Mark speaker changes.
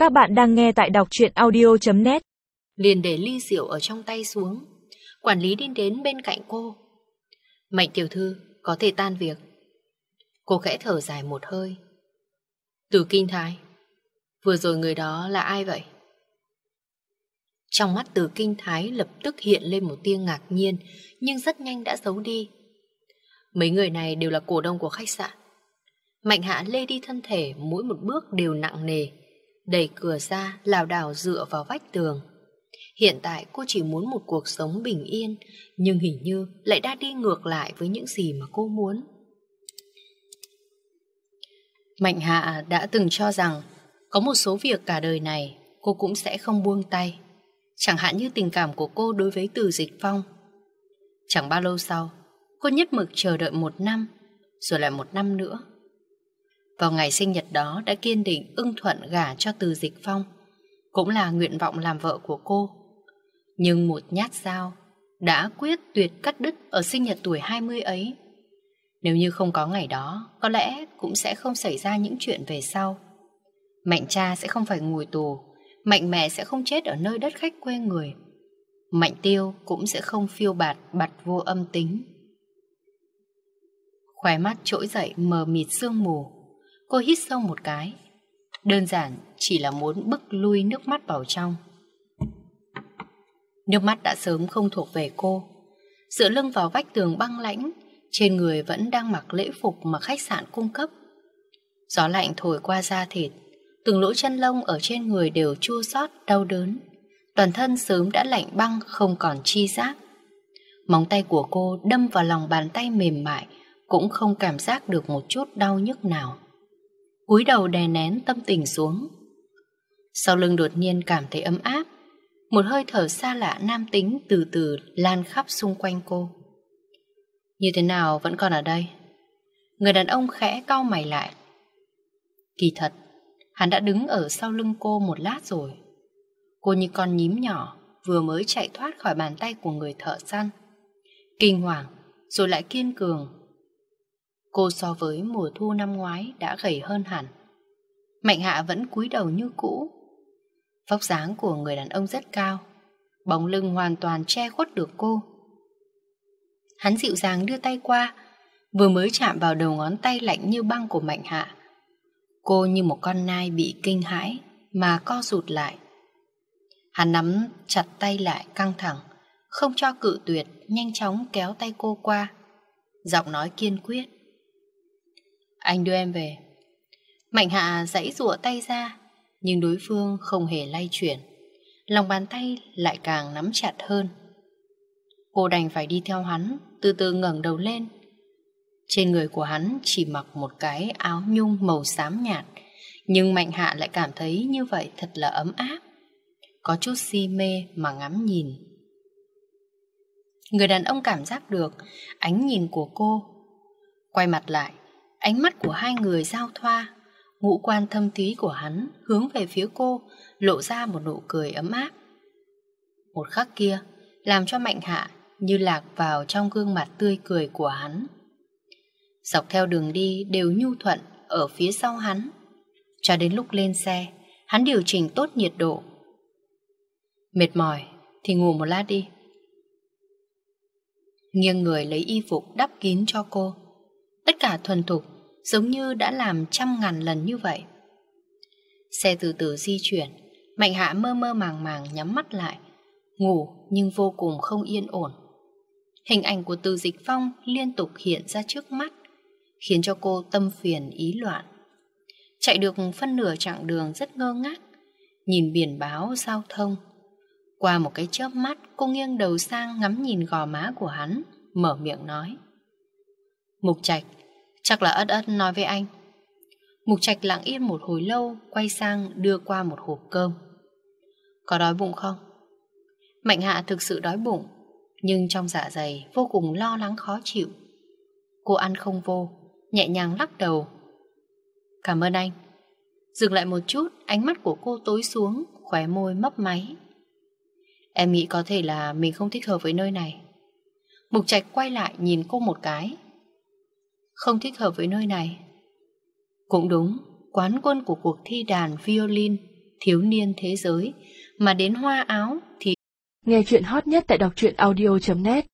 Speaker 1: Các bạn đang nghe tại đọc truyện audio.net.
Speaker 2: Liền để ly rượu ở trong tay xuống. Quản lý đi đến bên cạnh cô. Mạnh tiểu thư, có thể tan việc. Cô khẽ thở dài một hơi. Từ Kinh Thái, vừa rồi người đó là ai vậy? Trong mắt Từ Kinh Thái lập tức hiện lên một tia ngạc nhiên, nhưng rất nhanh đã giấu đi. Mấy người này đều là cổ đông của khách sạn. Mạnh Hạ lê đi thân thể, mỗi một bước đều nặng nề, đẩy cửa ra, lảo đảo dựa vào vách tường. Hiện tại cô chỉ muốn một cuộc sống bình yên, nhưng hình như lại đã đi ngược lại với những gì mà cô muốn. Mạnh Hạ đã từng cho rằng có một số việc cả đời này cô cũng sẽ không buông tay. Chẳng hạn như tình cảm của cô đối với Từ Dịch Phong. Chẳng bao lâu sau, cô nhất mực chờ đợi 1 năm, rồi lại 1 năm nữa. Vào ngày sinh nhật đó đã kiên định ưng thuận gả cho Từ Dịch Phong, cũng là nguyện vọng làm vợ của cô. Nhưng một nhát dao đã quyết tuyệt cắt đứt ở sinh nhật tuổi 20 ấy. Nếu như không có ngày đó, có lẽ cũng sẽ không xảy ra những chuyện về sau. Mạnh cha sẽ không phải ngồi tù, Mạnh mẹ sẽ không chết ở nơi đất khách quê người, Mạnh Tiêu cũng sẽ không phiêu bạt bặt vô âm tính. Khóe mắt trỗi dậy mờ mịt sương mù. Cô hít sâu một cái. Đơn giản chỉ là muốn bức lui nước mắt vào trong. Nước mắt đã sớm không thuộc về cô. Dựa lưng vào vách tường băng lãnh, trên người vẫn đang mặc lễ phục mà khách sạn cung cấp. Gió lạnh thổi qua da thịt, từng lỗ chân lông ở trên người đều chua xót đau đớn. Toàn thân sớm đã lạnh băng không còn chi giác. Móng tay của cô đâm vào lòng bàn tay mềm mại, cũng không cảm giác được một chút đau nhức nào. Cúi đầu đè nén tâm tình xuống. Sau lưng đột nhiên cảm thấy ấm áp. Một hơi thở xa lạ nam tính từ từ lan khắp xung quanh cô. Như thế nào vẫn còn ở đây? Người đàn ông khẽ cau mày lại. Kỳ thật, hắn đã đứng ở sau lưng cô một lát rồi. Cô như con nhím nhỏ vừa mới chạy thoát khỏi bàn tay của người thợ săn. Kinh hoàng rồi lại kiên cường. Cô so với mùa thu năm ngoái đã gầy hơn hẳn. Mạnh Hạ vẫn cúi đầu như cũ. Vóc dáng của người đàn ông rất cao, bóng lưng hoàn toàn che khuất được cô. Hắn dịu dàng đưa tay qua, vừa mới chạm vào đầu ngón tay lạnh như băng của Mạnh Hạ. Cô như một con nai bị kinh hãi mà co rụt lại. Hắn nắm chặt tay lại căng thẳng, không cho cự tuyệt, nhanh chóng kéo tay cô qua. Giọng nói kiên quyết. Anh đưa em về. Mạnh Hạ giãy giụa tay ra, nhưng đối phương không hề lay chuyển. Lòng bàn tay lại càng nắm chặt hơn. Cô đành phải đi theo hắn, từ từ ngẩng đầu lên. Trên người của hắn chỉ mặc một cái áo nhung màu xám nhạt, nhưng Mạnh Hạ lại cảm thấy như vậy thật là ấm áp. Có chút si mê mà ngắm nhìn. Người đàn ông cảm giác được ánh nhìn của cô. Quay mặt lại, ánh mắt của hai người giao thoa. Ngũ quan thâm thúy của hắn hướng về phía cô, lộ ra một nụ cười ấm áp. Một khắc kia làm cho Mạnh Hạ như lạc vào trong gương mặt tươi cười của hắn. Dọc theo đường đi đều nhu thuận ở phía sau hắn. Cho đến lúc lên xe, hắn điều chỉnh tốt nhiệt độ. Mệt mỏi thì ngủ một lát đi. Nghiêng người lấy y phục đắp kín cho cô. Tất cả thuần thục, giống như đã làm 100.000 lần như vậy. Xe từ từ di chuyển. Mạnh Hạ mơ mơ màng màng nhắm mắt lại, ngủ nhưng vô cùng không yên ổn. Hình ảnh của Từ Dịch Phong liên tục hiện ra trước mắt, khiến cho cô tâm phiền ý loạn. Chạy được phân nửa chặng đường rất ngơ ngác, nhìn biển báo giao thông. Qua một cái chớp mắt, cô nghiêng đầu sang ngắm nhìn gò má của hắn, mở miệng nói. Mục Trạch, chắc là ất ất nói với anh. Mục Trạch lặng yên một hồi lâu, quay sang đưa qua một hộp cơm. Có đói bụng không? Mạnh Hạ thực sự đói bụng, nhưng trong dạ dày vô cùng lo lắng khó chịu. Cô ăn không vô, nhẹ nhàng lắc đầu. Cảm ơn anh. Dừng lại một chút, ánh mắt của cô tối xuống, khóe môi mấp máy. Em nghĩ có thể là mình không thích hợp với nơi này. Mục Trạch quay lại nhìn cô một cái. Không thích hợp với nơi này. Cũng đúng, quán quân của cuộc thi đàn violin thiếu niên thế giới, mà đến hoa áo thì
Speaker 1: Nghe chuyện hot nhất tại đọc truyện audio.net.